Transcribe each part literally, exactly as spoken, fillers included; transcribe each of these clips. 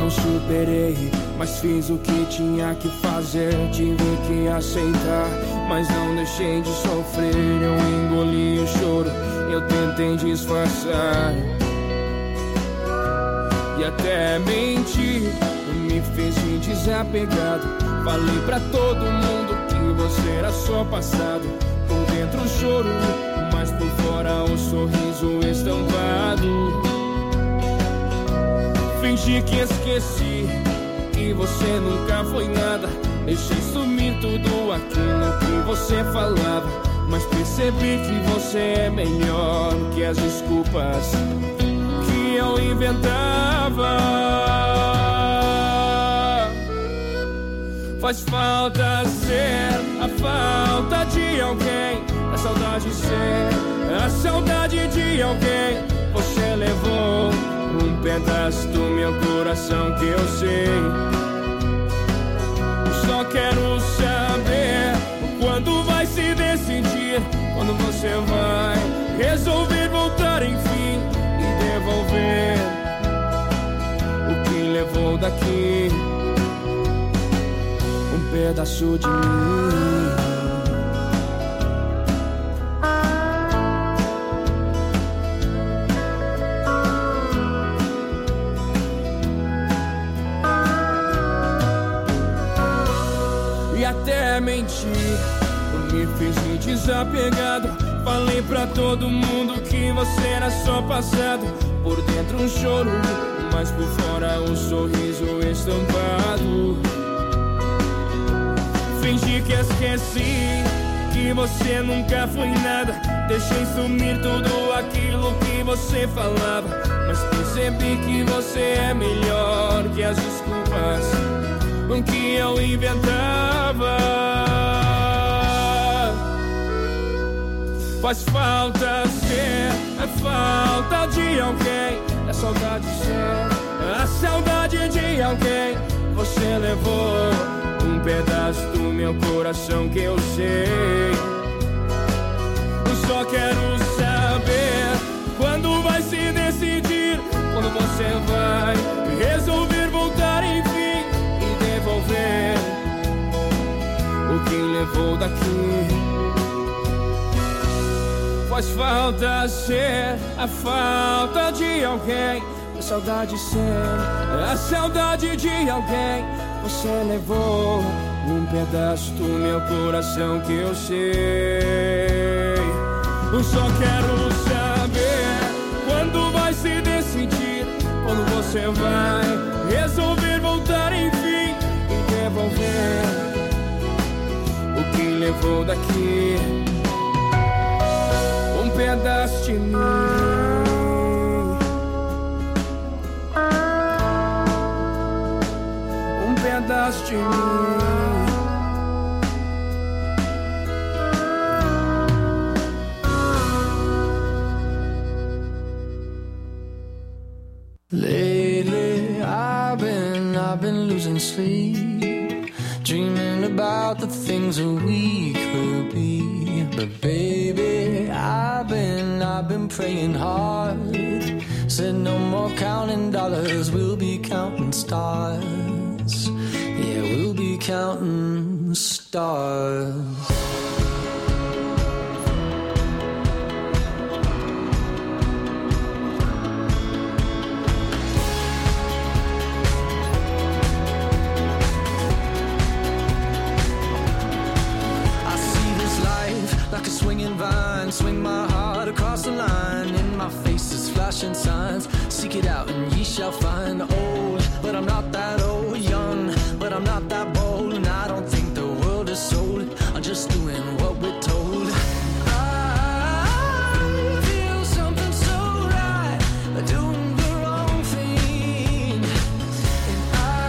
não superei, mas fiz o que tinha que fazer. Tive que aceitar, mas não deixei de sofrer. Eu engoli o choro, eu tentei disfarçar e até menti. Me fiz de desapegado, falei pra todo mundo que você era só passado. Por dentro o choro, mas por fora o sorriso estampado. Fingi que esqueci, que você nunca foi nada. Deixei sumir tudo aquilo que você falava, mas percebi que você é melhor que as desculpas que eu inventava. Faz falta ser a falta de alguém, a saudade ser a saudade de alguém. Você levou um pedaço do meu coração que eu sei. Só quero saber quando vai se decidir, quando você vai resolver voltar enfim e devolver o que levou daqui, um pedaço de mim. Até menti, me fiz de desapegado. Falei pra todo mundo que você era só passado. Por dentro um choro, mas por fora um sorriso estampado. Fingi que esqueci, que você nunca foi nada. Deixei sumir tudo aquilo que você falava, mas percebi que você é melhor que as desculpas que eu inventava. Faz falta ser a falta de alguém, a saudade ser a saudade de alguém. Você levou um pedaço do meu coração que eu sei. Eu só quero saber quando vai se decidir, quando você vai resolver voltar enfim, devolver o que levou daqui. Faz falta ser a falta de alguém, a saudade ser a saudade de alguém. Você levou um pedaço do meu coração que eu sei. Eu só quero saber quando vai se decidir, quando você vai resolver voltar enfim, devolver o que levou daqui, um pedaço de mim, um pedaço de mim. Lately I've been, I've been losing sleep, dreaming about the things that we could be. But baby, I've been, I've been praying hard. Said no more counting dollars, we'll be counting stars. Yeah, we'll be counting stars. Like a swinging vine, swing my heart across the line. In my face is flashing signs. Seek it out and ye shall find. Old, but I'm not that old. Young, but I'm not that bold. And I don't think the world is sold. I'm just doing what we're told. I feel something so right, doing the wrong thing. And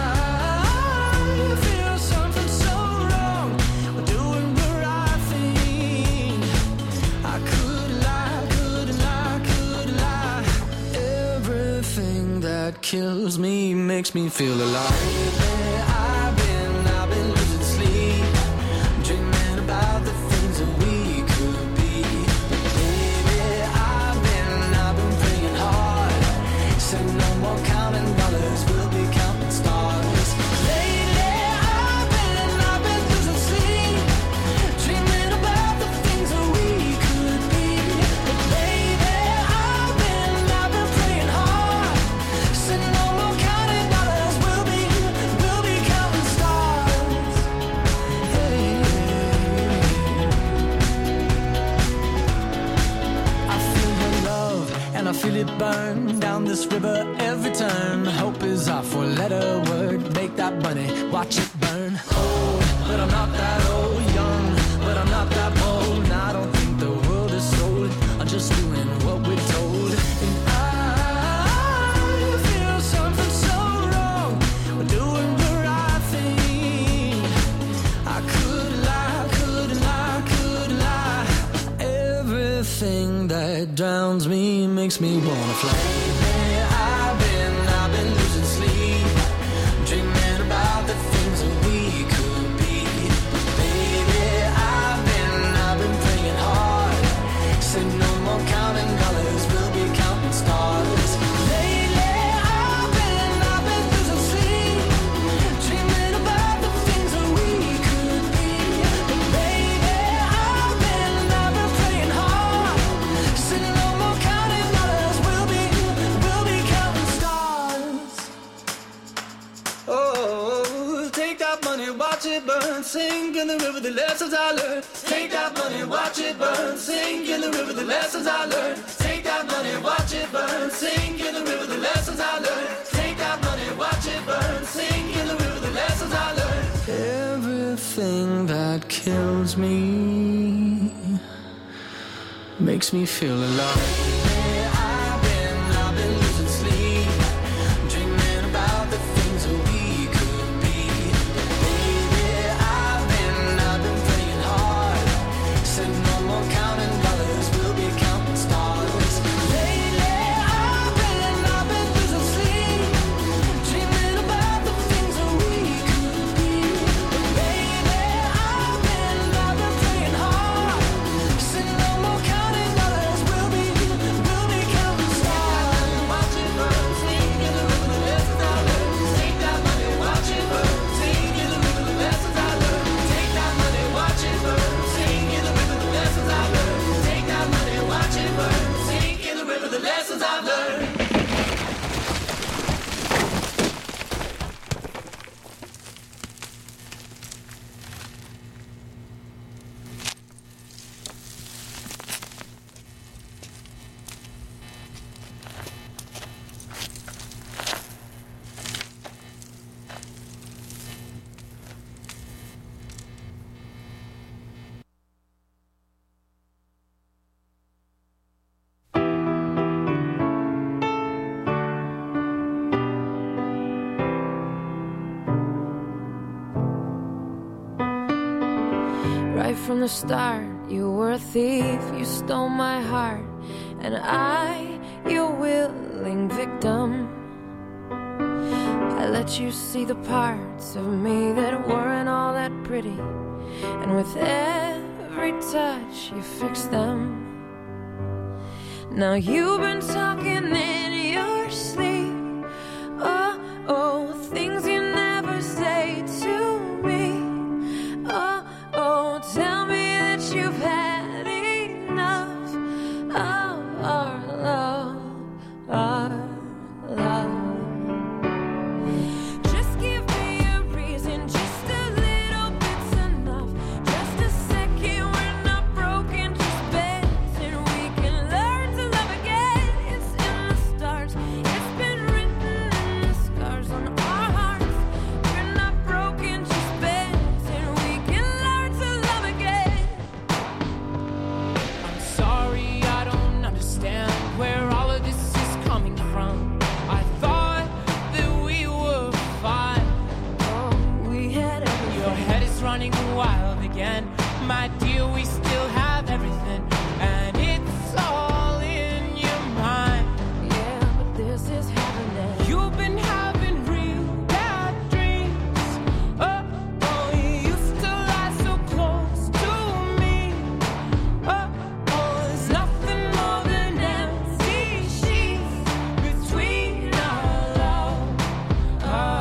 I feel something so wrong, doing the right thing. I could lie, could lie, could lie. Everything that kills me makes me feel alive. I've been, I've been losing sleep, dreaming about the things that we could be. Baby, I've been, I've been praying hard. Said no more counting dollars, we'll be counting every turn. Hope is our four-letter word. Make that money, watch it burn. Old, but I'm not that old. Young, but I'm not that bold. And I don't think the world is sold. I'm just doing what we're told. And I feel something so wrong. We're doing the right thing. I could lie, could lie, could lie. Everything that drowns me makes me wanna fly. I've been, I've been losing sleep, dreaming about the things that we could be. Baby, I've been, I've been praying hard. Said no more counting dollars, we'll be counting stars. Lately, I've been, I've been losing sleep, dreaming about the things that we could be. But baby, I've been, I've been praying hard. Said no more counting dollars, we'll be, we'll be counting stars. Oh, take that money, watch it burn, sink in the river, the lessons I learned. Take that money, watch it burn, sink in the river, the lessons I learned. Take that money, watch it burn, sink in the river, the lessons I learned. Take that money, watch it burn, sink in the river, the lessons I learned. Everything that kills me makes me feel alive. I've been, I've been losing sleep, dreaming about the things that we could be. Baby, I've been, I've been praying hard. Said no more counting dollars, we'll be counting stars. Lately, I've been, I've been losing sleep, dreaming about the things that we could be. Baby, I've been, I've been praying hard. Said no more counting dollars, we'll be, we'll be counting stars. Watch it burn, sink in the river, the lessons I learned. Take that money, watch it burn, sink in the river, the lessons I learned. Take that money, watch it burn, sink in the river, the lessons I learned. Take that money, watch it burn, sink in the river, the lessons I've learned. Right from the start, you were a thief, you stole my heart, and I, your willing victim. I let you see the parts of me that weren't all that pretty, and with every touch you fixed them. Now you've been talking in your sleep, oh, oh, things you never say to me, oh, oh, tell me that you've had enough of our love, our love. Just give me a reason, just a little bit's enough. Just a second, we're not broken, just bends, and we can learn to love again. It's in the stars, it's been written in the scars on our hearts. We're not broken, just bends, and we can learn to love again. I'm sorry, I don't understand where all of this is coming from. I thought that we were fine. Oh, we had everything. Your head is running wild again. My dear, we still have everything, and it's all in your mind. Yeah, but this is happening. You've been having real bad dreams. Oh, oh, you used to lie so close to me. Oh, oh, there's nothing more than empty sheets between our love,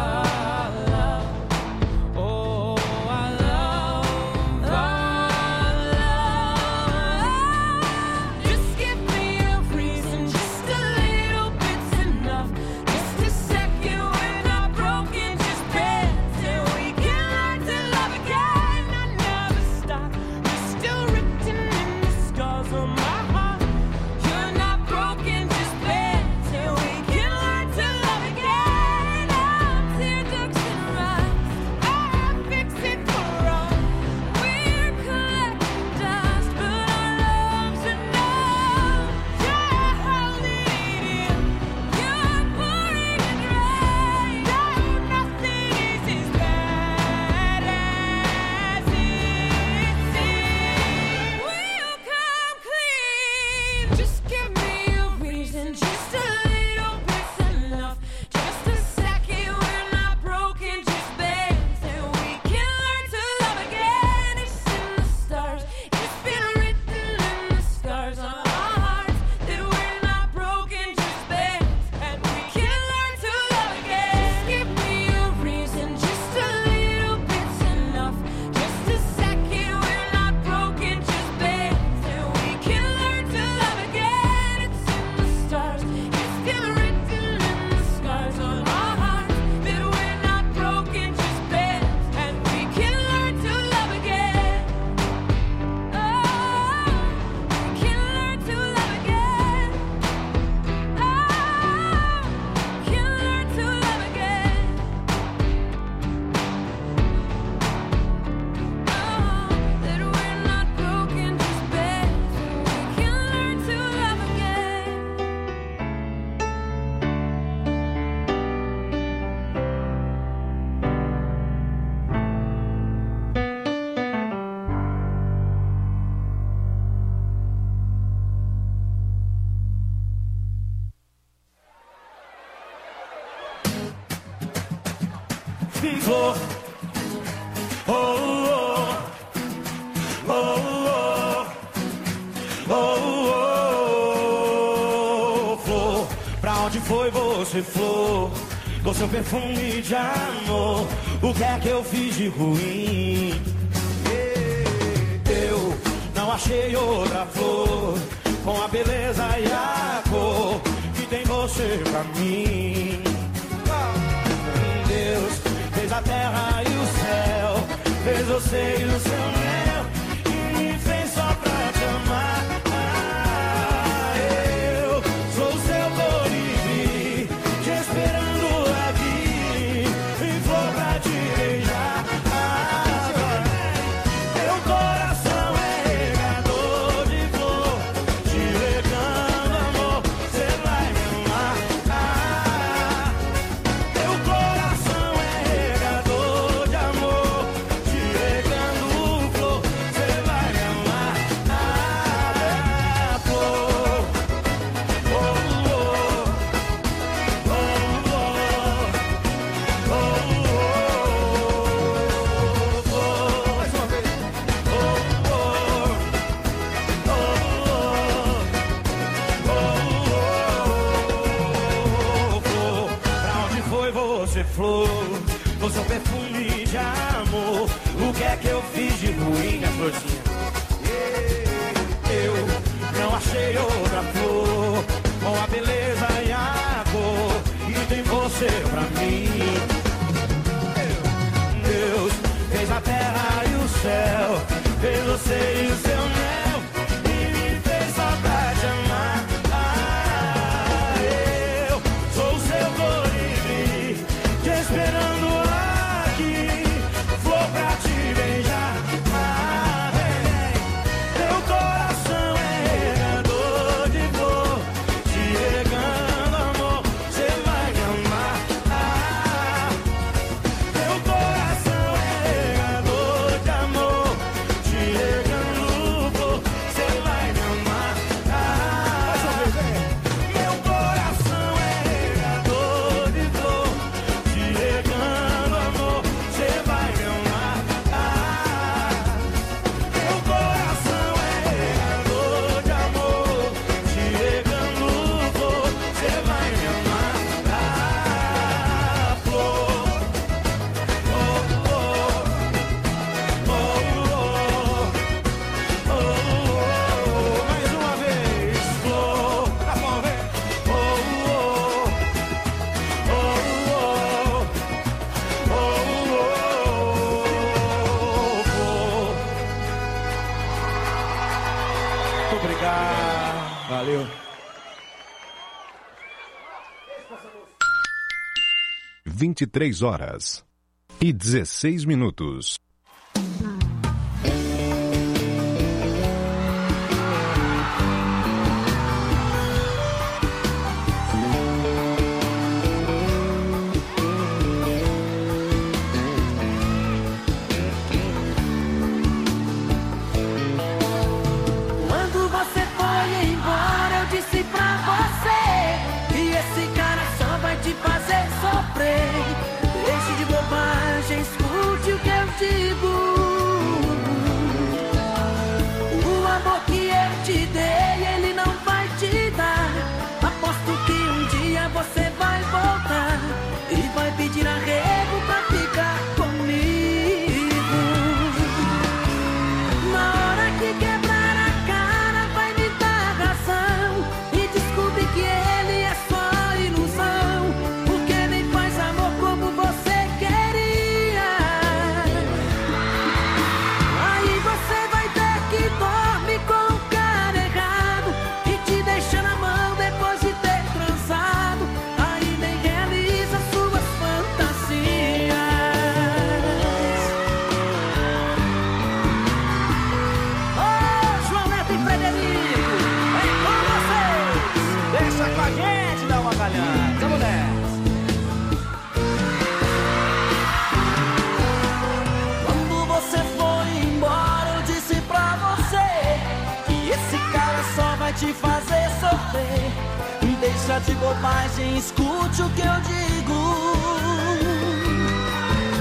our love. Oh, our love, our flor. Oh, oh, oh, oh, oh, oh, oh, flor. Pra onde foi você, flor? Com seu perfume de amor, o que é que eu fiz de ruim? Eu não achei outra flor com a beleza e a cor que tem você pra mim. Deus fez a terra e o céu, fez você e o seu mel, e me fez só pra te amar. Eu sou o seu colibri, te esperando aqui, em flor pra te beijar. Meu coração é regador de flor, te regando amor, cê vai me amar. Meu coração é regador de amor, te regando flor, cê vai me amar. Flor, oh, oh, oh, oh, oh, oh, mais uma vez. Oh, oh, oh, oh, flor. Pra onde foi você, flor? Com seu perfume de amor, o que é que eu fiz de ruim, minha florzinha? Eu não achei outra flor com a beleza e a cor e tem você pra mim. Deus fez a terra e o céu, fez você e o seu mel, e me fez só pra te amar. Ah, eu sou o seu colibri, te esperando aqui, flor pra te beijar. Ah, vem, vem. Meu coração é regador de flor, te regando amor, cê vai me amar. Ah, meu coração é regador de amor, te regando flor, cê vai me amar. Ah, meu coração é regador de flor, te regando amor, cê vai me amar. Ah, meu coração é regador de amor, te regando flor, cê vai me amar. Ah, flor. Oh, oh, oh, oh, oh, mais uma vez, flor. Tá bom, vem. Oh, oh, oh, oh, oh, oh, flor. Muito obrigado. Valeu. vinte e três horas e dezesseis minutos. Quando você foi embora, eu disse pra você que esse cara só vai te fazer sofrer. Deixe de bobagem, escute o que eu digo. O amor que eu te dei, ele não vai te dar. Aposto que um dia você vai voltar e vai pedir arrego pra ficar comigo. Na hora que quebrar a cara, vai me dar razão e descobrir que ele é só ilusão, porque nem faz amor como você queria. Aí você vai ter que dormir com o cara errado e te deixa na mão depois de ter transado. Aí nem realiza suas fantasias. Ô, João Neto e Frederico, é com vocês. Deixa com a gente, dá uma galhada. Vamos nessa. Quando você foi embora, eu disse pra você que esse cara só vai te fazer sofrer. Deixa de bobagem, escute o que eu digo.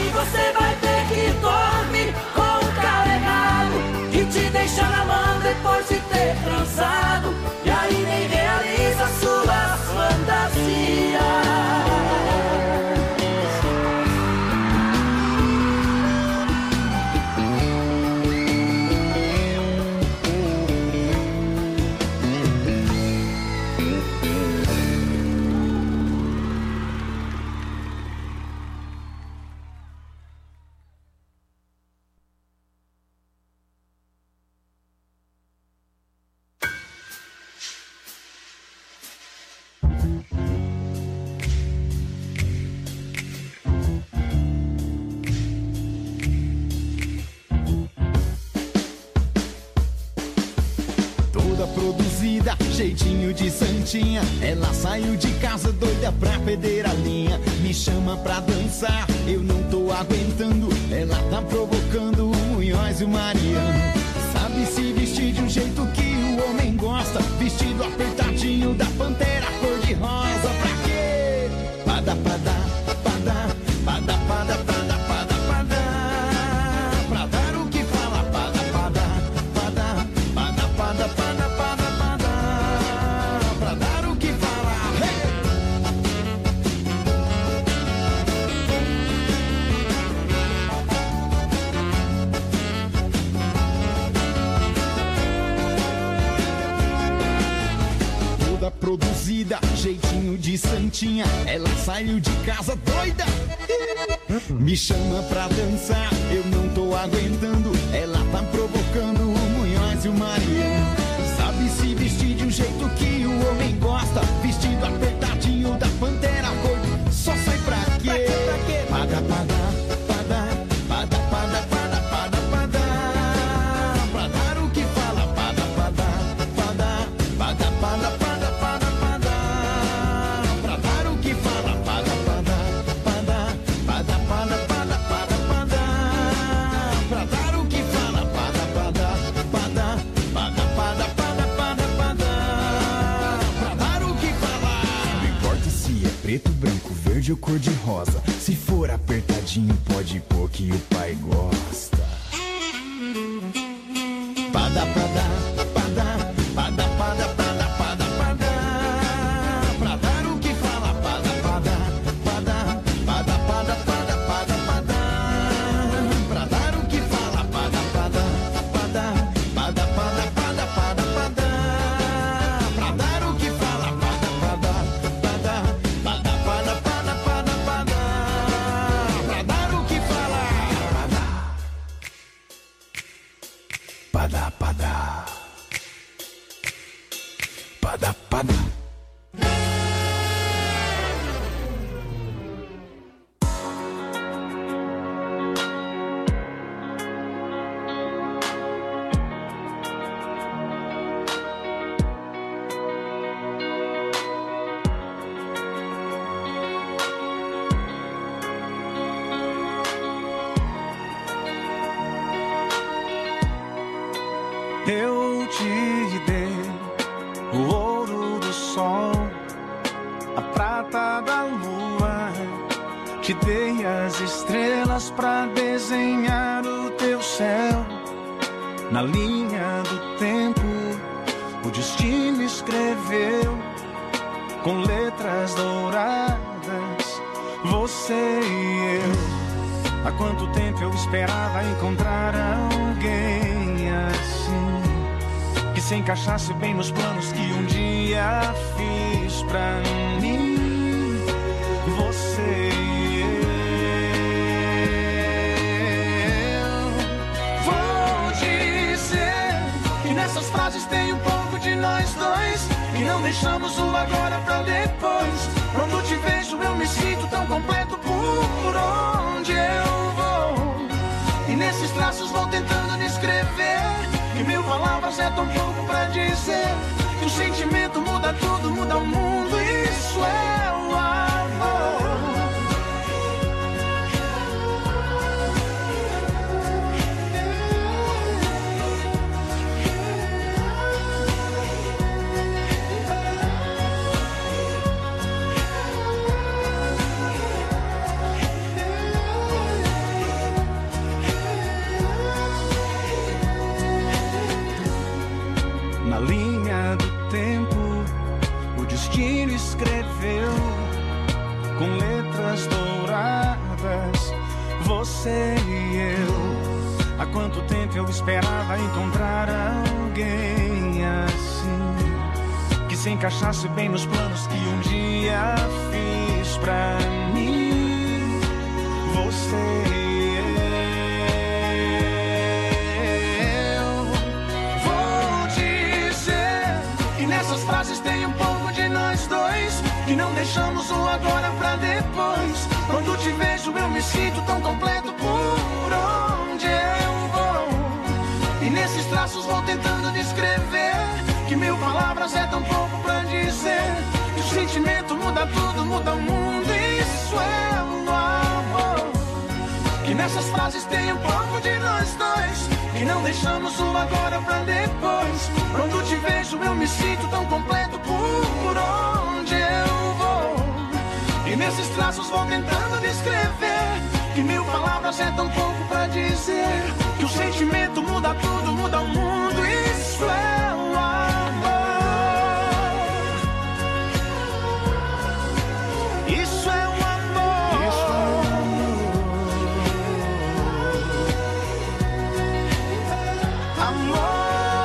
E você vai ter que dormir com o carregado, que te deixa na mão depois de ter transado, e aí nem realiza suas fantasias. Produzida, jeitinho de santinha. Ela saiu de casa doida pra perder a linha. Me chama pra dançar, eu não tô aguentando. Ela tá provocando o Munhoz e o Mariano. Sabe se vestir de um jeito que o homem gosta, vestido apertadinho da Pantera cor-de-rosa. Pra quê? Pada, pada, pada, pada, pada, pada, pada, pada. Pra dar o que fala, pada, pada, pada, pada, pada, pada. Produzida, jeitinho de santinha. Ela saiu de casa doida, me chama pra dançar, eu não tô aguentando. Ela tá provocando o Munhoz e o Mariano. Sabe se vestir de um jeito que o homem gosta, vestido apertadinho da Pantera cor. Só sai pra quê? Pada, pada, pada, pada, pada, pada, pada, pada. Pra dar o que fala, pada, pada, pada, pada, pada, pada. Preto, branco, verde ou cor de rosa. Se for apertadinho, pode pôr que o pai gosta. Pada, pada, pada, pada, pada, pada, pada, pada. Pra dar o que fala, pada, pada, pada, pada, pada, pada, pada, pada. Pra dar o que fala, pada, pada, pada, pada, pada, pada, pada, pada. Pra dar o que fala, pada, pada, pada. Pada, pada, pada, pada. Eu te dei o ouro do sol, a prata da lua. Te dei as estrelas pra desenhar o teu céu. Na linha do tempo, o destino escreveu com letras douradas, você e eu. Há quanto tempo eu esperava encontrar alguém assim, que se encaixasse bem nos planos que um dia fiz pra mim. Você e eu. Vou dizer que nessas frases tem um pouco de nós dois, que não deixamos o agora pra depois. Quando te vejo eu me sinto tão completo por onde eu vou. E nesses traços vou tentando descrever que mil palavras é tão pouco pra dizer que o sentimento muda tudo, muda o mundo. Isso é o amor. você e eu. Há quanto tempo eu esperava encontrar alguém assim, que se encaixasse bem nos planos que um dia fiz pra mim. Você e eu. Vou dizer que nessas frases tem um pouco de nós dois, que não deixamos o agora pra depois. Quando te vejo eu me sinto tão completo por onde eu vou. E nesses traços vou tentando descrever que mil palavras é tão pouco pra dizer que o sentimento muda tudo, muda o mundo. Isso é um amor. Que nessas frases tem um pouco de nós dois, que não deixamos o agora pra depois. Quando te vejo eu me sinto tão completo por onde eu vou. E nesses traços vou tentando descrever que mil palavras é tão pouco pra dizer que o sentimento muda tudo, muda o mundo. Isso é o amor. Isso é o amor. Isso é o amor. Amor.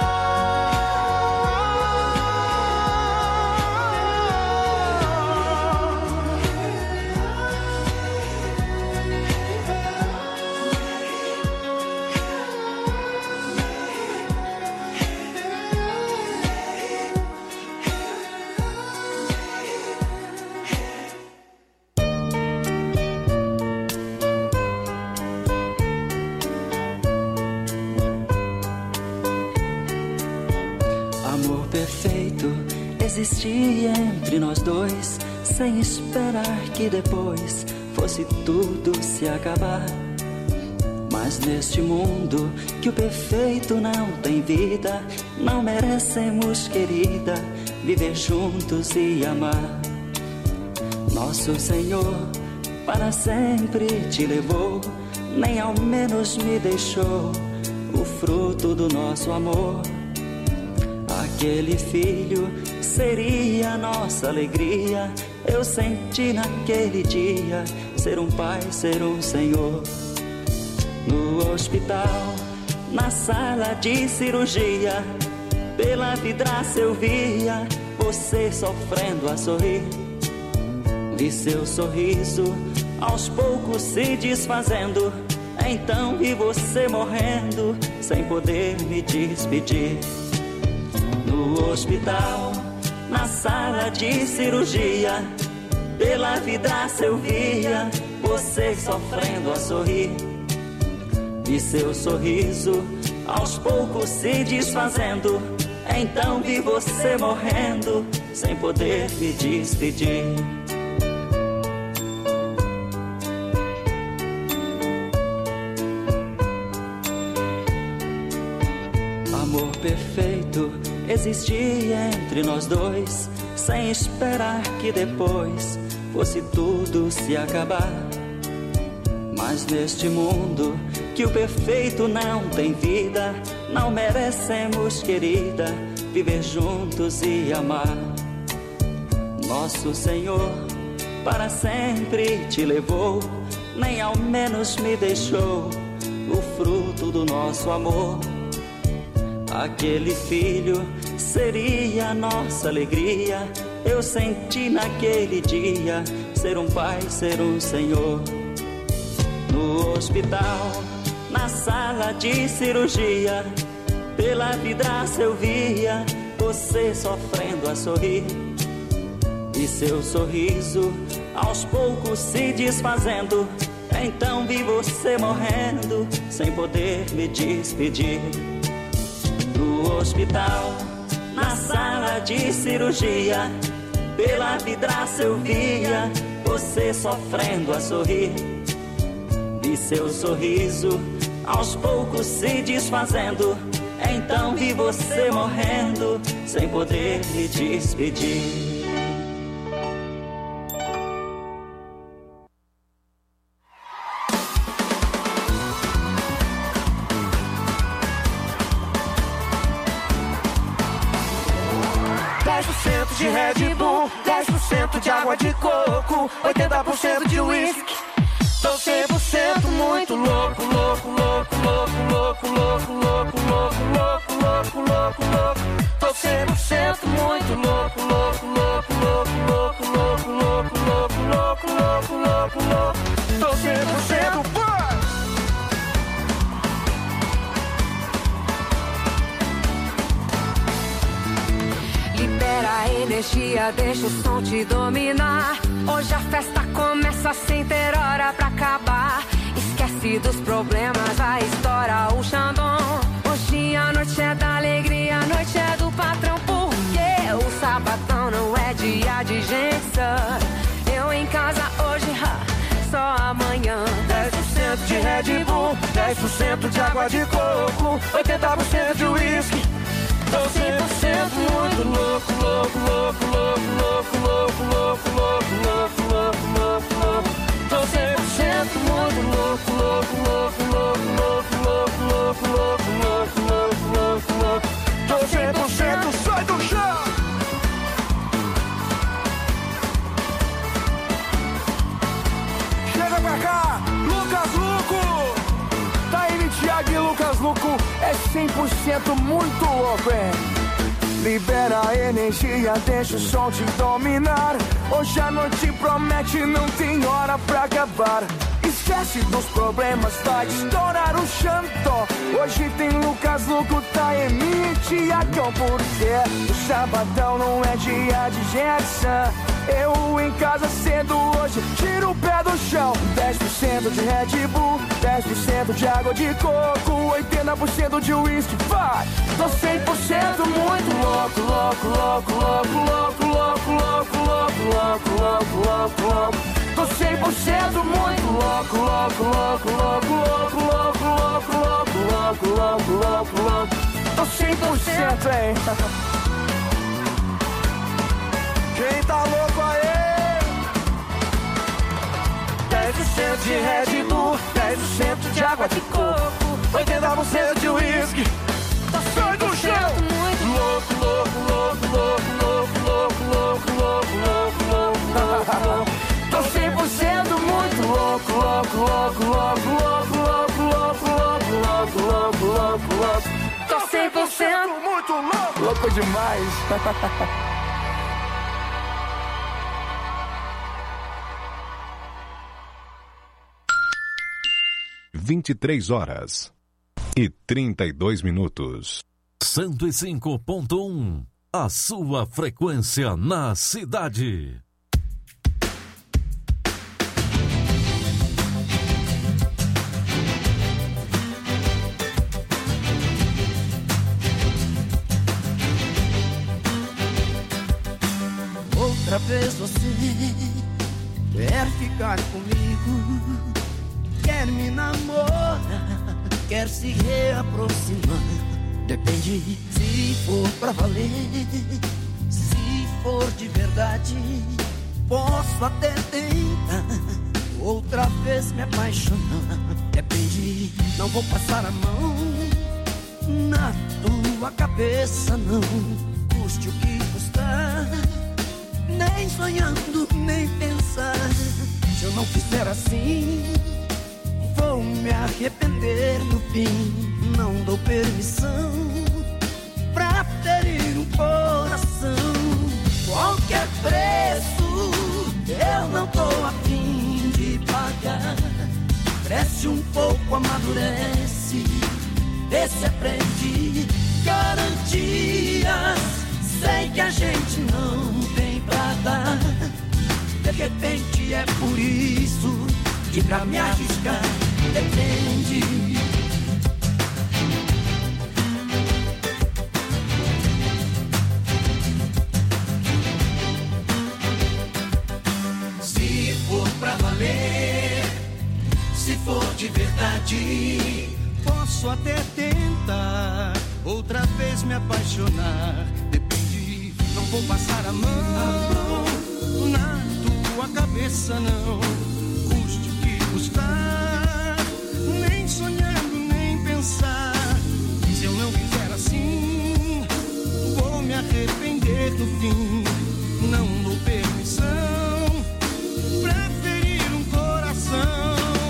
Existia entre nós dois, sem esperar que depois fosse tudo se acabar. Mas neste mundo que o perfeito não tem vida, não merecemos, querida, viver juntos e amar. Nosso Senhor para sempre te levou, nem ao menos me deixou o fruto do nosso amor. Aquele filho seria nossa alegria. Eu senti naquele dia ser um pai, ser um senhor. No hospital, na sala de cirurgia, pela vidraça eu via você sofrendo a sorrir. Vi seu sorriso aos poucos se desfazendo, então vi você morrendo sem poder me despedir. No hospital, na sala de cirurgia, pela vidraça eu via você sofrendo a sorrir. Vi seu sorriso aos poucos se desfazendo, então vi você morrendo sem poder me despedir. Amor perfeito existia entre nós dois, sem esperar que depois fosse tudo se acabar. Mas neste mundo que o perfeito não tem vida, não merecemos, querida, viver juntos e amar. Nosso Senhor para sempre te levou, nem ao menos me deixou o fruto do nosso amor. Aquele filho seria nossa alegria. Eu senti naquele dia ser um pai, ser um senhor. No hospital, na sala de cirurgia, pela vidraça eu via você sofrendo a sorrir. E seu sorriso aos poucos se desfazendo, então vi você morrendo sem poder me despedir. No hospital, na sala de cirurgia, pela vidraça eu via você sofrendo a sorrir. Vi seu sorriso aos poucos se desfazendo, então vi você morrendo sem poder me despedir. dez por cento de Red Bull, dez por cento de água de coco, oitenta por cento de whisky, Tô cem por cento muito louco, louco, louco, louco, louco, louco, louco, louco, louco, louco, louco, louco. Tô cem por cento muito louco, louco, louco, louco, louco, louco, louco, louco, louco, louco, louco, louco. Tô cem por cento vai! Libera a energia, deixa o som te dominar. Hoje a festa começa sem ter hora pra acabar. Esquece dos problemas, vai estourar o Xandão. Hoje a noite é da alegria, a noite é do patrão. Porque o sabadão não é dia de gente sã. Eu em casa hoje, ha, só amanhã. dez por cento de Red Bull, dez por cento de água de coco, oitenta por cento de uísque. Tô cem por cento muito louco, louco, louco, louco, louco, louco, louco, louco, louco, louco, louco, louco. Tô cem por cento muito louco, louco, louco, louco, louco, louco, louco, louco, louco, louco, louco, louco. Tô cem por cento, sai do chão! Chega pra cá, Lucas Luco! Taíne, Thiago e Lucas Luco é cem por cento muito louco, hein? Libera a energia, deixa o som te dominar. Hoje a noite promete, não tem hora pra acabar. Esquece dos problemas, vai estourar o Xandão. Hoje tem Lucas Luco, Taíne, Thiagão. Porque o sabadão não é dia de Gerson. Eu em casa cedo hoje, tiro o pé do chão. dez por cento de Red Bull, dez por cento de água de coco, oitenta por cento de uísque, vai! Tô cem por cento muito louco, louco, louco, louco, louco, louco, louco, louco, louco, louco, louco, louco. Tô cem por cento muito louco, louco, louco, louco, louco, louco, louco, louco, louco, louco, louco, louco. Tô cem por cento, hein? Quem tá louco aí? dez por cento de Red Bull, dez por cento de água de coco, oitenta por cento de uísque. Sai do chão! Louco, louco, louco, louco, louco, louco, louco, louco, louco, louco, louco. Tô cem por cento muito louco, louco, louco, louco, louco, louco, louco, louco, louco, louco, louco, louco. Tô cem por cento muito louco! Louco demais! vinte e três horas e trinta e dois minutos. cento e cinco ponto um, a sua frequência na cidade. Outra vez você quer ficar comigo, quer me namorar, quer se reaproximar. Depende se for pra valer, se for de verdade. Posso até tentar outra vez me apaixonar. Depende, não vou passar a mão na tua cabeça, não. Custe o que custar, nem sonhando, nem pensar. Se eu não fizer assim, vou me arrepender no fim. Não dou permissão pra ferir um coração. Qualquer preço eu não tô a fim de pagar. Cresce um pouco, amadurece, vê se aprende. Garantias, sei que a gente não tem pra dar. De repente é por isso que pra me arriscar depende. Se for pra valer, se for de verdade, posso até tentar outra vez me apaixonar. Depende, não vou passar a mão na tua cabeça, não. Custe o que custar, nem sonhando, nem pensar. Se eu não fizer assim, vou me arrepender no fim. Não dou permissão pra ferir um coração.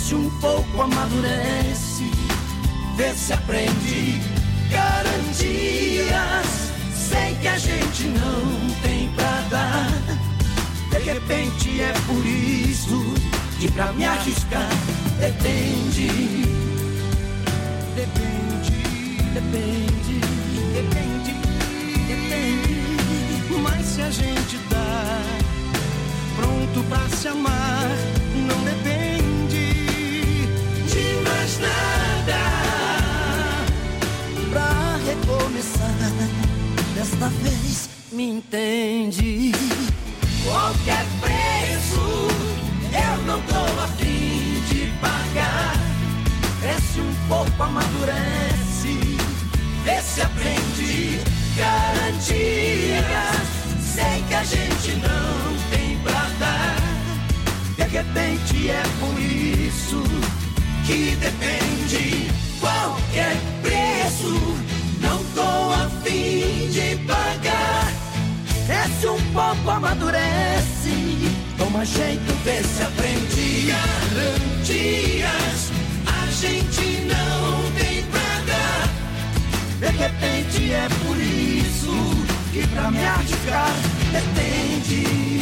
cresce um pouco, amadurece, vê se aprende garantias. Sei que a gente não tem pra dar, de repente é por isso que pra me arriscar depende, depende, depende, depende, depende. Mas se a gente tá pronto pra se amar, não depende de mais nada pra recomeçar. Desta vez me entende. Qualquer preço eu não tô a fim de pagar. Cresce um pouco, amadurece, vê se aprende garantias. Sei que a gente não tem pra dar, de repente é por isso que depende. Qualquer preço não tô a fim de pagar. Cresce um pouco, amadurece, toma jeito, vê se aprende garantias. A gente não tem pra dar, de repente é por isso que pra me arriscar depende.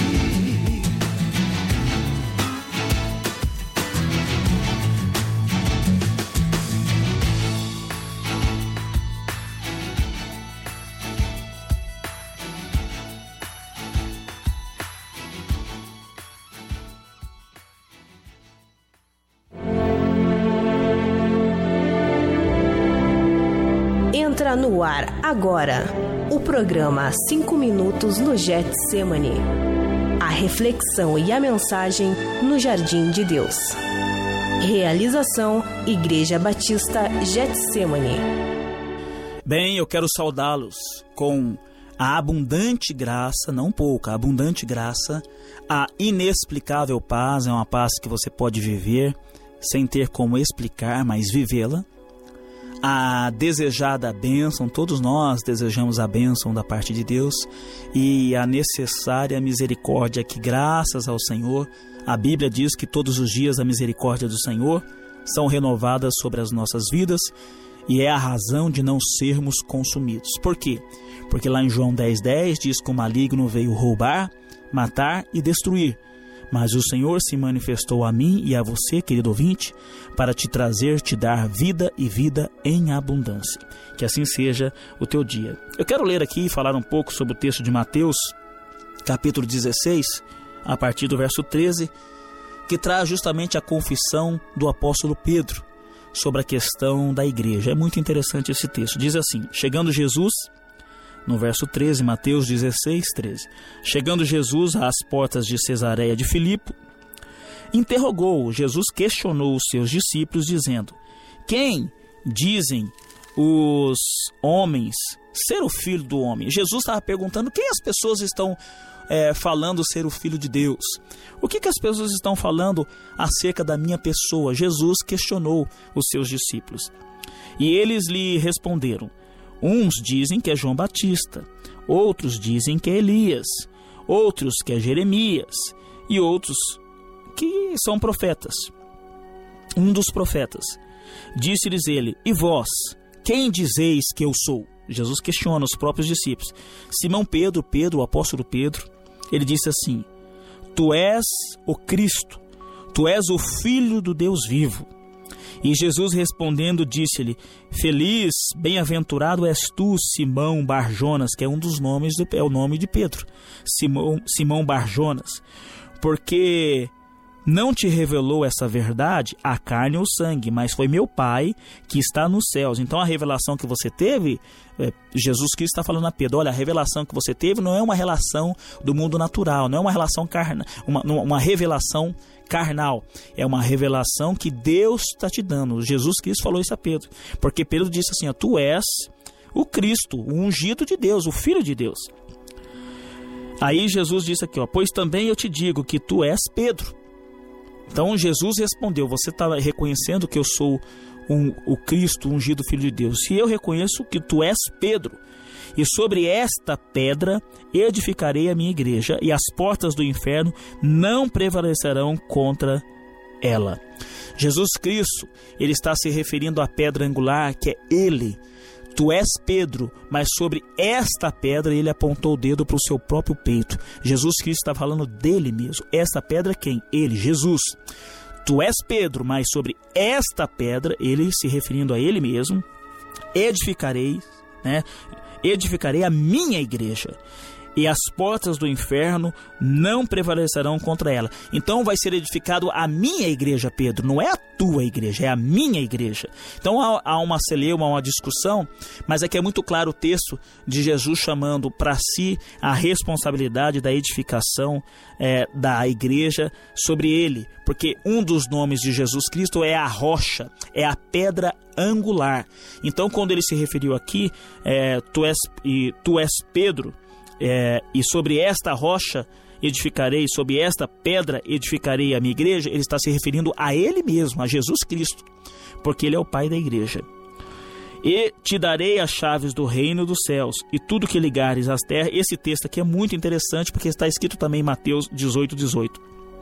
Entra no ar agora o programa cinco minutos no Getsemane. A reflexão e a mensagem no Jardim de Deus. Realização Igreja Batista Getsemane. Bem, eu quero saudá-los com a abundante graça, não pouca, a abundante graça, a inexplicável paz. É uma paz que você pode viver sem ter como explicar, mas vivê-la. A desejada bênção, todos nós desejamos a bênção da parte de Deus, e a necessária misericórdia que, graças ao Senhor, a Bíblia diz que todos os dias a misericórdia do Senhor são renovadas sobre as nossas vidas, e é a razão de não sermos consumidos. Por quê? Porque lá em João dez, dez diz que o maligno veio roubar, matar e destruir. Mas o Senhor se manifestou a mim e a você, querido ouvinte, para te trazer, te dar vida e vida em abundância. Que assim seja o teu dia. Eu quero ler aqui e falar um pouco sobre o texto de Mateus, capítulo dezesseis, a partir do verso treze, que traz justamente a confissão do apóstolo Pedro sobre a questão da igreja. É muito interessante esse texto. Diz assim: chegando Jesus... No verso treze, Mateus dezesseis, treze. Chegando Jesus às portas de Cesareia de Filipe, interrogou, Jesus questionou os seus discípulos, dizendo: quem dizem os homens ser o Filho do Homem? Jesus estava perguntando quem as pessoas estão é, falando ser o Filho de Deus. O que, que as pessoas estão falando acerca da minha pessoa? Jesus questionou os seus discípulos. E eles lhe responderam: uns dizem que é João Batista, outros dizem que é Elias, outros que é Jeremias, e outros que são profetas. Um dos profetas. Disse-lhes ele: e vós, quem dizeis que eu sou? Jesus questiona os próprios discípulos. Simão Pedro, Pedro, o apóstolo Pedro, ele disse assim: tu és o Cristo, tu és o Filho do Deus vivo. E Jesus respondendo disse-lhe: feliz, bem-aventurado és tu, Simão Barjonas, que é um dos nomes, do, é o nome de Pedro, Simão, Simão Barjonas, porque não te revelou essa verdade a carne ou sangue, mas foi meu Pai que está nos céus. Então a revelação que você teve, é, Jesus Cristo está falando a Pedro: olha, a revelação que você teve não é uma relação do mundo natural, não é uma relação carnal, uma, uma revelação carnal, é uma revelação que Deus está te dando. Jesus Cristo falou isso a Pedro, porque Pedro disse assim: ó, tu és o Cristo, o ungido de Deus, o Filho de Deus. Aí Jesus disse aqui, ó, pois também eu te digo que tu és Pedro. Então Jesus respondeu: você está reconhecendo que eu sou um, o Cristo, o ungido Filho de Deus, e eu reconheço que tu és Pedro, e sobre esta pedra edificarei a minha igreja, e as portas do inferno não prevalecerão contra ela. Jesus Cristo, ele está se referindo à pedra angular, que é ele. Tu és Pedro, mas sobre esta pedra ele apontou o dedo para o seu próprio peito. Jesus Cristo está falando dele mesmo. Esta pedra quem? Ele, Jesus. Tu és Pedro, mas sobre esta pedra, ele se referindo a ele mesmo, edificarei, né? Edificarei a minha igreja. E as portas do inferno não prevalecerão contra ela. Então vai ser edificado a minha igreja, Pedro. Não é a tua igreja, é a minha igreja. Então há, há uma celeuma, uma discussão, mas aqui é muito claro o texto de Jesus chamando para si a responsabilidade da edificação é, da igreja sobre ele. Porque um dos nomes de Jesus Cristo é a rocha, é a pedra angular. Então quando ele se referiu aqui, é, tu, és, e, tu és Pedro, É, e sobre esta rocha edificarei, sobre esta pedra edificarei a minha igreja, ele está se referindo a ele mesmo, a Jesus Cristo, porque ele é o Pai da igreja. E te darei as chaves do reino dos céus, e tudo que ligares às terras. Esse texto aqui é muito interessante, porque está escrito também em Mateus dezoito, dezoito.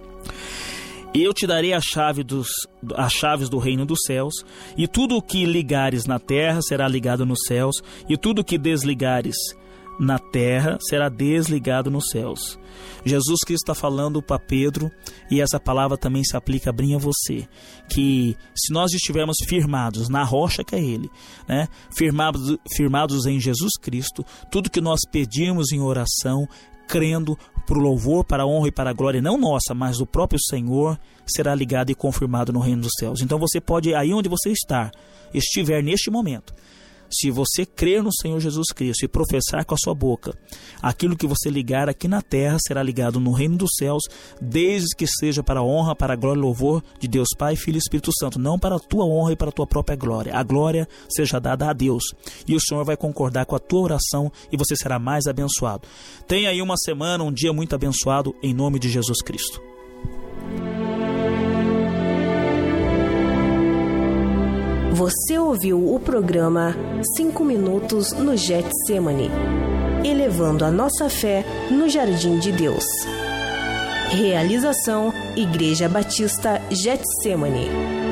Eu te darei a chave dos, as chaves do reino dos céus, e tudo o que ligares na terra será ligado nos céus, e tudo o que desligares na terra será desligado nos céus. Jesus Cristo está falando para Pedro, e essa palavra também se aplica a mim e a você, que se nós estivermos firmados na rocha que é Ele, né? firmados, firmados em Jesus Cristo, tudo que nós pedimos em oração, crendo para o louvor, para a honra e para a glória, não nossa, mas do próprio Senhor, será ligado e confirmado no reino dos céus. Então você pode, aí onde você está, estiver neste momento, se você crer no Senhor Jesus Cristo e professar com a sua boca, aquilo que você ligar aqui na terra será ligado no reino dos céus, desde que seja para a honra, para a glória e louvor de Deus Pai, Filho e Espírito Santo, não para a tua honra e para a tua própria glória. A glória seja dada a Deus, e o Senhor vai concordar com a tua oração e você será mais abençoado. Tenha aí uma semana, um dia muito abençoado, em nome de Jesus Cristo. Você ouviu o programa cinco minutos no Getsemane, elevando a nossa fé no Jardim de Deus. Realização Igreja Batista Getsemane.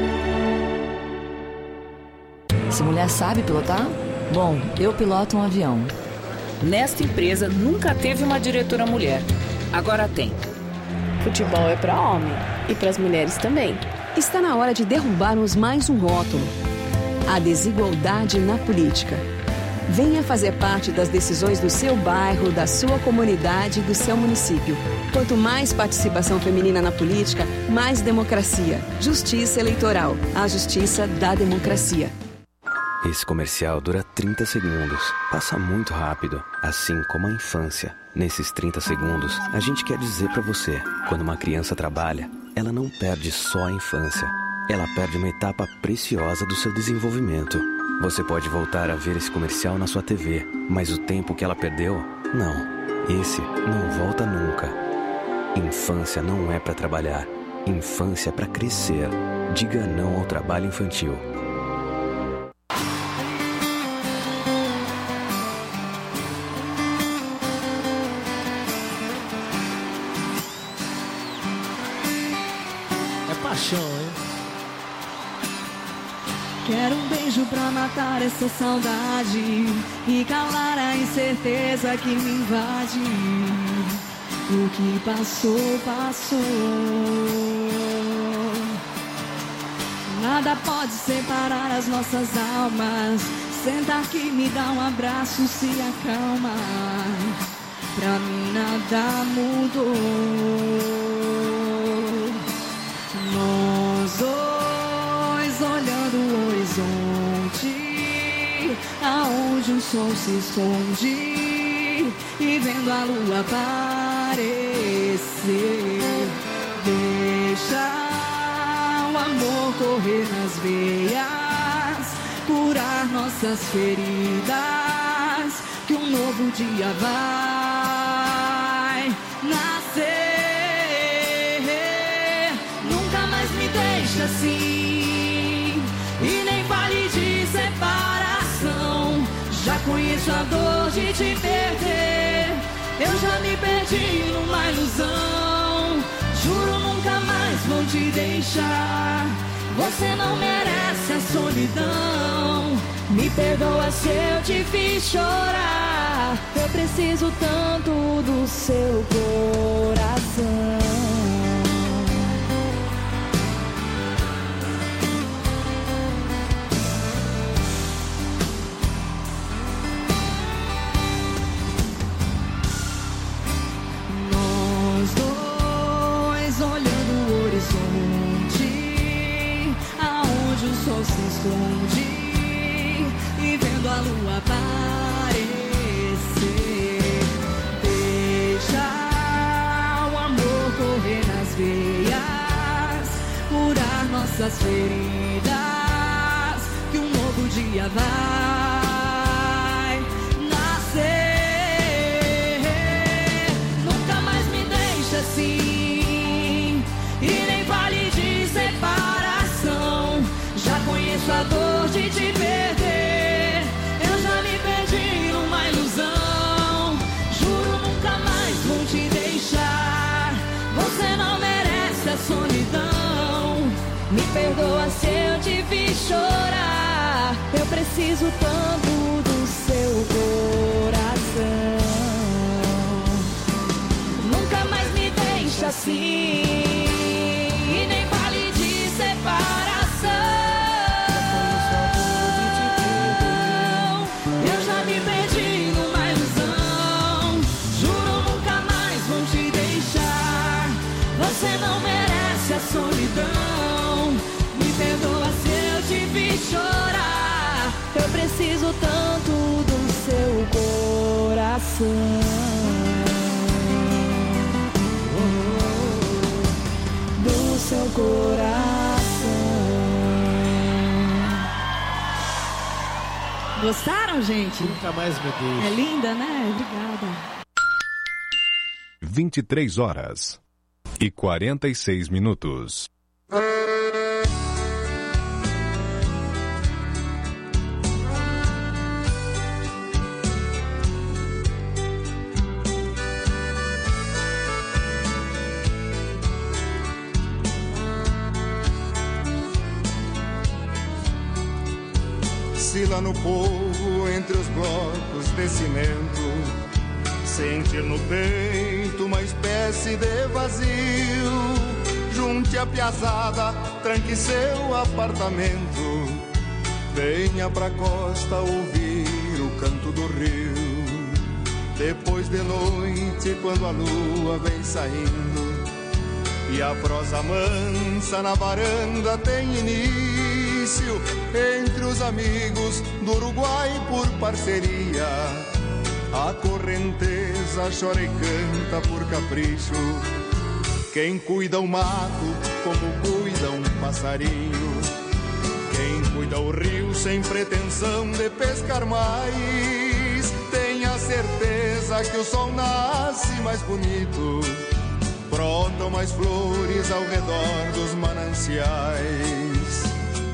Essa mulher sabe pilotar? Bom, eu piloto um avião. Nesta empresa nunca teve uma diretora mulher. Agora tem. Futebol é para homem e para as mulheres também. Está na hora de derrubarmos mais um rótulo: a desigualdade na política. Venha fazer parte das decisões do seu bairro, da sua comunidade e do seu município. Quanto mais participação feminina na política, mais democracia. Justiça eleitoral. A justiça da democracia. Esse comercial dura trinta segundos. Passa muito rápido, assim como a infância. Nesses trinta segundos, a gente quer dizer pra você: quando uma criança trabalha, ela não perde só a infância. Ela perde uma etapa preciosa do seu desenvolvimento. Você pode voltar a ver esse comercial na sua T V, mas o tempo que ela perdeu, não. Esse não volta nunca. Infância não é para trabalhar. Infância é para crescer. Diga não ao trabalho infantil. É paixão, hein? Quero um beijo pra matar essa saudade e calar a incerteza que me invade. O que passou, passou. Nada pode separar as nossas almas. Senta aqui, me dá um abraço, se acalma. Pra mim nada mudou. Nós dois olhando o horizonte, aonde o sol se esconde, e vendo a lua aparecer. Deixa o amor correr nas veias, curar nossas feridas, que um novo dia vai nascer. Nunca mais me deixa assim, e nem vale de separação. Já conheço a dor de te perder, eu já me perdi numa ilusão. Juro nunca mais vou vão te deixar. Você não merece a solidão. Me perdoa se eu te fiz chorar. Eu preciso tanto do seu coração. Nós dois olhando o horizonte, aonde o sol se esconde, e vendo a lua aparecer. Deixa o amor correr nas veias, curar nossas feridas, que um novo dia vai nascer. Nunca mais me deixa assim, e nem vale de separação. Já conheço a dor de te perder, eu já me perdi numa ilusão. Juro, nunca mais vou te deixar. Você não merece a solidão. Me perdoa se eu te fiz chorar. Eu preciso tanto do seu coração. Nunca mais me deixa assim, e nem vale de separação. Você não merece a solidão. Me perdoa se eu te fiz chorar. Eu preciso tanto do seu coração. Do seu coração. Gostaram, gente? Nunca mais me deixe. É linda, né? Obrigada. vinte e três horas e quarenta e seis minutos. Se lá no povo, entre os blocos de cimento, sentir no peito uma espécie de vazio, junte a piazada, tranque seu apartamento, venha pra costa ouvir o canto do rio. Depois de noite, quando a lua vem saindo e a prosa mansa na varanda tem início, entre os amigos do Uruguai por parceria, a correnteza chora e canta por capricho. Quem cuida o mato como cuida um passarinho, quem cuida o rio sem pretensão de pescar mais, tenha certeza que o sol nasce mais bonito, brotam mais flores ao redor dos mananciais.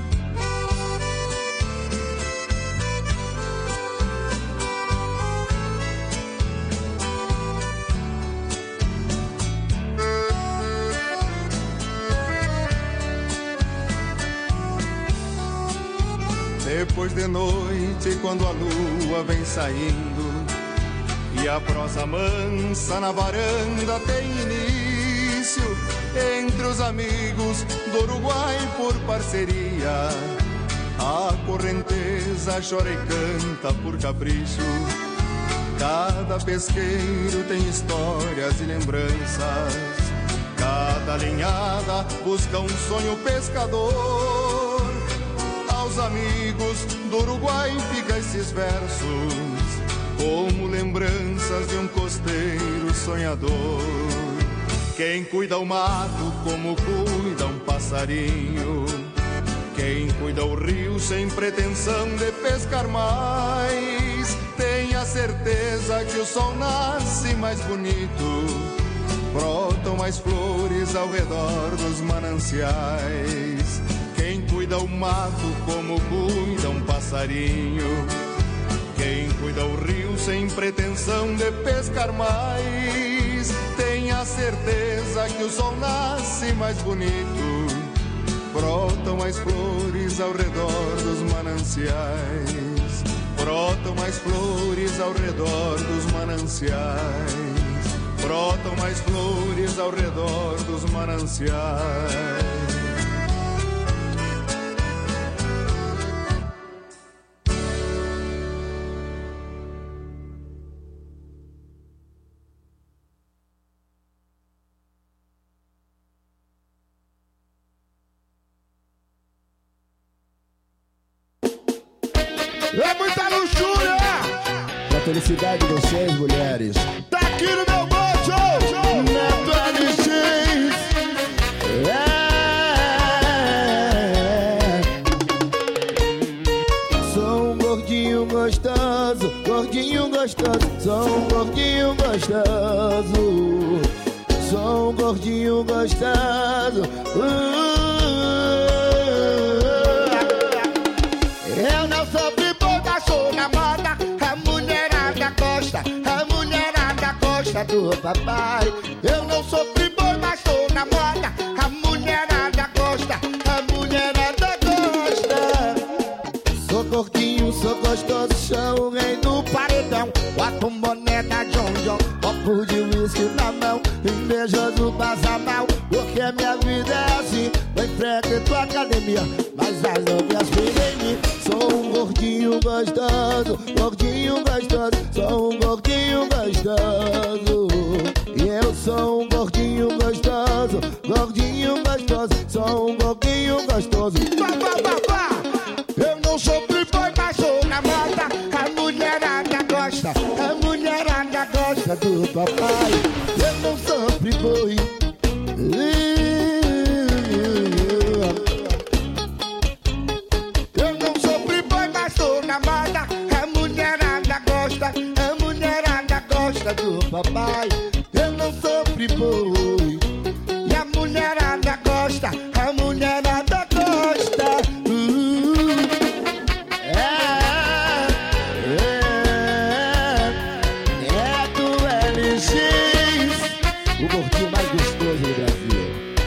Depois de noite, quando a lua vem saindo e a prosa mansa na varanda tem início, entre os amigos do Uruguai por parceria, a correnteza chora e canta por capricho. Cada pesqueiro tem histórias e lembranças, cada linhada busca um sonho pescador. Aos amigos do Uruguai fica esses versos, como lembranças de um costeiro sonhador. Quem cuida o mato como cuida um passarinho, quem cuida o rio sem pretensão de pescar mais, tenha certeza que o sol nasce mais bonito, brotam mais flores ao redor dos mananciais. Quem cuida o mato como cuida um passarinho, quem cuida o rio sem pretensão de pescar mais, tenha certeza certeza que o sol nasce mais bonito. Brotam as flores ao redor dos mananciais. Brotam mais flores ao redor dos mananciais. Brotam mais flores ao redor dos mananciais. É muita luxúria! Pra felicidade de vocês, mulheres. Tá aqui no meu bote, Neto L X. É. Sou um gordinho gostoso, gordinho gostoso. Sou um gordinho gostoso. Sou um gordinho gostoso. Uh. Eu não sou friboi, mas sou na moda. A mulherada gosta, a mulherada gosta do papai. Eu não sou friboi, mas sou na moda. A mulherada gosta, a mulherada gosta. Sou gordinho, sou gostoso, sou o rei do paredão. Bota um boné da John John, copo de uísque na mão. Invejoso passa mal, porque minha vida é assim. Vou frequento a academia, mas as novias vivem em mim. Sou um gordinho gostoso, gordinho gostoso. Sou um gordinho gostoso. E eu sou um gordinho gostoso, gordinho gostoso. Sou um gordinho gostoso. Vá, vá, vá, vá. Eu não sou friboi, mas sou na moda. A mulherada gosta, a mulherada gosta do papai. Eu não sou friboi. Eu não sou friboi, mas sou na moda. A mulherada gosta, a mulherada gosta do papai. Eu não sou friboi. E a mulherada gosta, a mulherada gosta. Uh, é, é, é do L X, o gordinho mais gostoso do Brasil.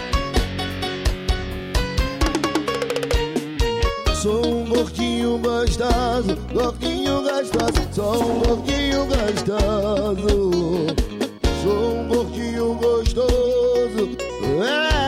Sou um gordinho gostoso, gordinho gostoso. Sou um gordinho gostoso. Sou um gordinho gostoso. É.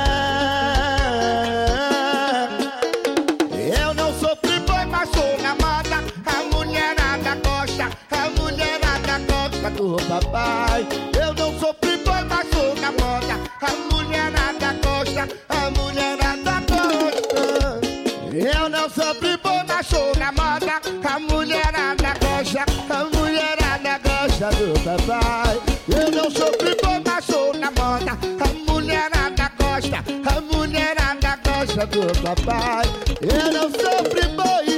Eu não sou friboi, mas sou na moda. A mulherada gosta, a mulherada gosta do papai. Eu não sou friboi, mas sou na moda. A mulherada gosta, a mulherada gosta. Eu não sou friboi, mas sou na moda. A mulherada gosta, a mulherada gosta do papai. Eu não sou friboi, mas sou na moda. A mulherada gosta, a mulherada gosta do papai. Eu não sou friboi.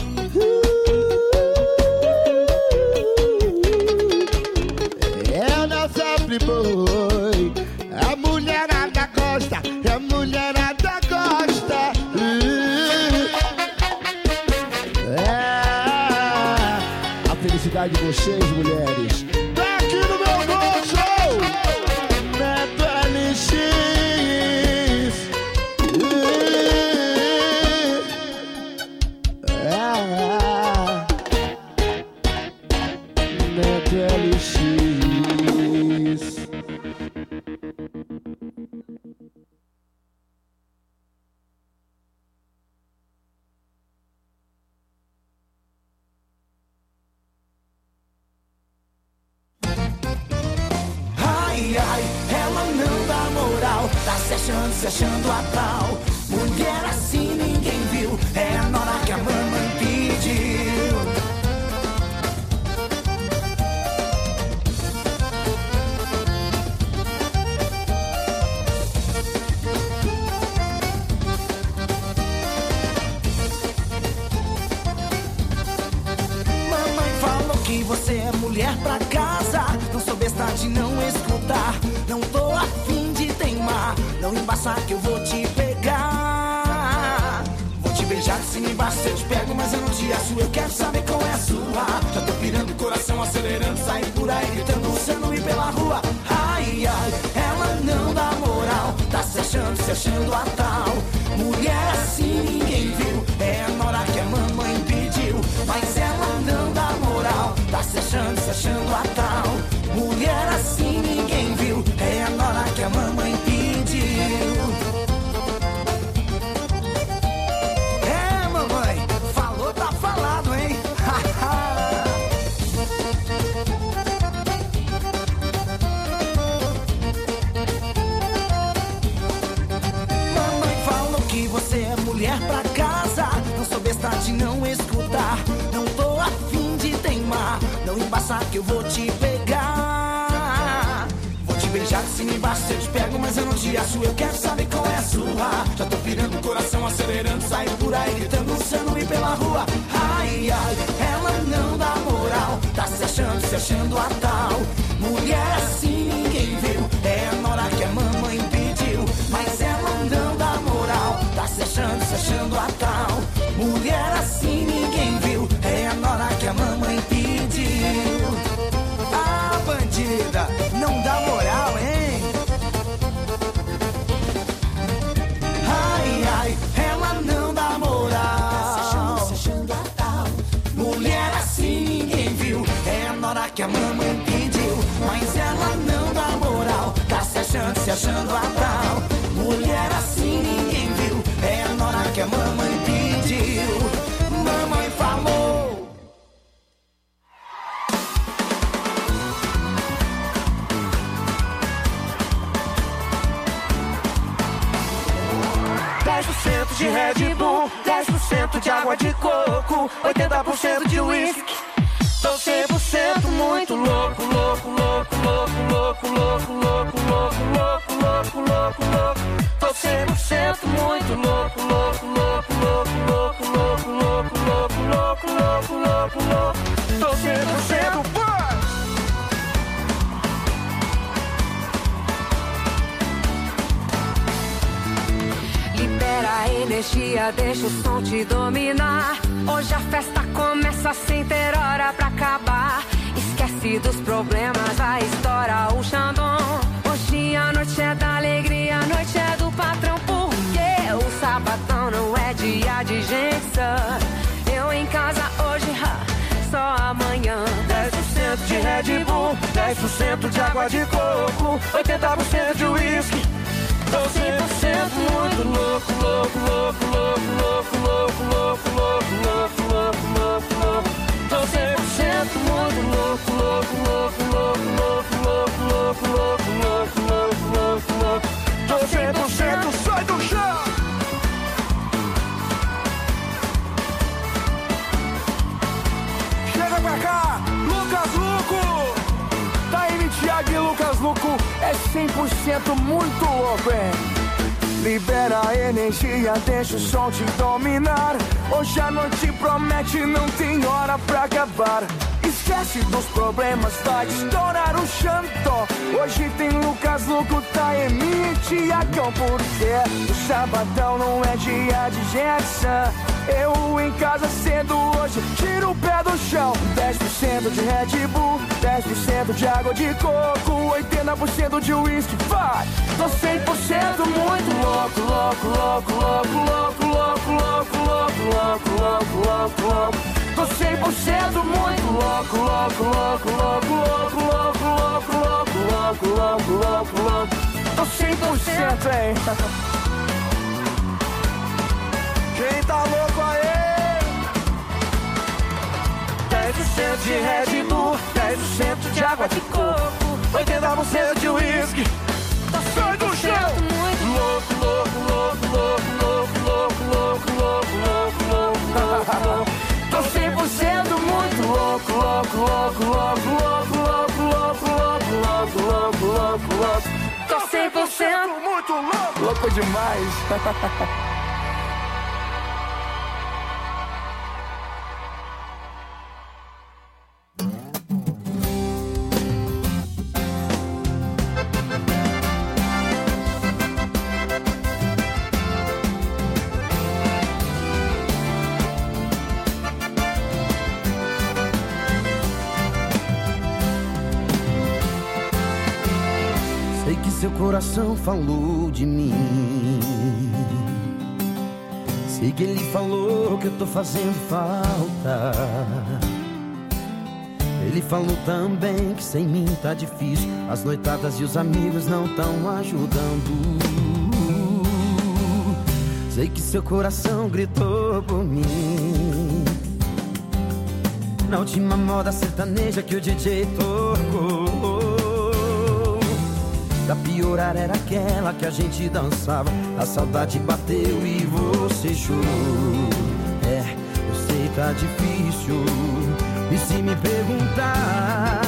Eu não sou friboi. A mulherada gosta, a mulherada gosta. Felicidade de vocês, mulheres. Tá aqui no meu bolso, Neto L X. Neto L X. Ela não dá moral, tá se achando, se achando a tal. Mulher assim ninguém viu, é a nora que a mamãe pediu. Mamãe falou que você é mulher pra casa. Não sou besta de não escutar. Não tô afim de teimar. Não embaçar que eu vou te pegar. Vou te beijar de cima e embaixo, eu te pego, mas eu não te acho. Eu quero saber qual é a sua. Já tô pirando, coração acelerando, sair por aí gritando o seu nome pela rua. Ai, ai, ela achando a tal. Mulher assim ninguém viu, é a nora que a mamãe pediu, mas ela não dá moral, tá se achando, se achando a tal. Mulher assim ninguém viu, é a nora que a mamãe pediu. É, mamãe, falou, tá falado, hein? Mamãe falou que você é mulher pra casa, não sou besta de não escutar, não tô afim de teimar, não embaça que eu vou te pegar. Vou te beijar de cima e embaixo, eu te pego, mas eu não te acho, eu quero saber qual é a sua. Já tô pirando o coração, acelerando, saio por aí gritando, dançando e pela rua. Ai, ai, ela não dá moral, tá se achando, se achando a tal. Mulher assim ninguém viu, é a nora que a mamãe pediu, mas ela não dá moral, tá se achando, se achando a tal. Mulher assim ninguém viu, é a nora que a mamãe pediu. Ah, bandida, não dá moral, hein? Ai, ai, ela não dá moral, se achando, se achando a tal. Mulher assim ninguém viu, é a nora que a mamãe pediu, mas ela não dá moral, tá se achando, se achando a tal. Mulher assim ninguém viu, é a nora que a mamãe pediu. Mamãe falou. dez por cento de Red Bull, dez por cento de água de coco, oitenta por cento de whisky. Tô cem por cento muito louco, louco, louco, louco, louco, louco, louco, louco, louco, louco, louco, louco. Tô cem por cento muito louco, louco, louco, louco, louco, louco, louco, louco, louco, louco, louco, louco. Tô cem por cento paz. Libera a energia, deixa o som te dominar. Hoje a festa começa sem ter hora pra acabar. Esquece dos problemas, vai estourar o Xandão. Hoje a noite é da alegria, a noite é do patrão. Porque o sabadão não é dia de gente sã. Eu em casa hoje, ha, só amanhã. dez por cento de Red Bull, dez por cento de água de coco, oitenta por cento de whisky. Tô cem por cento muito louco, louco, louco, louco, louco, louco, louco, louco, louco, louco, louco, louco. Tô cem por cento muito louco, louco, louco, louco, louco, louco, louco, louco, louco, louco, louco, louco. Tô cem por cento, sai do chão. Chega pra cá, Lucas Luco. Taime, Thiago e Lucas Luco é cem por cento muito louco, hein? Libera a energia, deixa o som te dominar. Hoje a noite promete, não tem hora pra acabar. Esquece dos problemas, vai estourar o Xandó. Hoje tem Lucas Luco, Taime e Thiagão. Porque o sabadão não é dia de gente sã. Eu em casa cedo hoje, tiro o pé do chão. dez por cento de Red Bull, dez por cento de água de coco, oitenta por cento de whisky, vai! Tô cem por cento muito louco, louco, louco, louco, louco, louco, louco, louco, louco, louco, louco, louco. Tô cem por cento muito louco, louco, louco, louco, louco, louco, louco, louco, louco, louco, louco, louco. Tô cem por cento, hein? Quem tá louco aí? dez por cento de Red Bull, dez por cento de água de coco, oitenta por cento de whisky. Sai do chão! Louco, louco, louco, louco, louco, louco, louco, louco, louco, louco, louco. Tô cem por cento muito louco, louco, louco, louco, louco, louco, louco, louco, louco, louco, louco, louco. Tô cem por cento muito louco! Louco demais! coração falou de mim. Sei que ele falou que eu tô fazendo falta. Ele falou também que sem mim tá difícil. As noitadas e os amigos não tão ajudando. Sei que seu coração gritou por mim na última moda sertaneja que o D J tocou. Pra piorar era aquela que a gente dançava. A saudade bateu e você chorou. É, eu sei tá difícil. E se me perguntar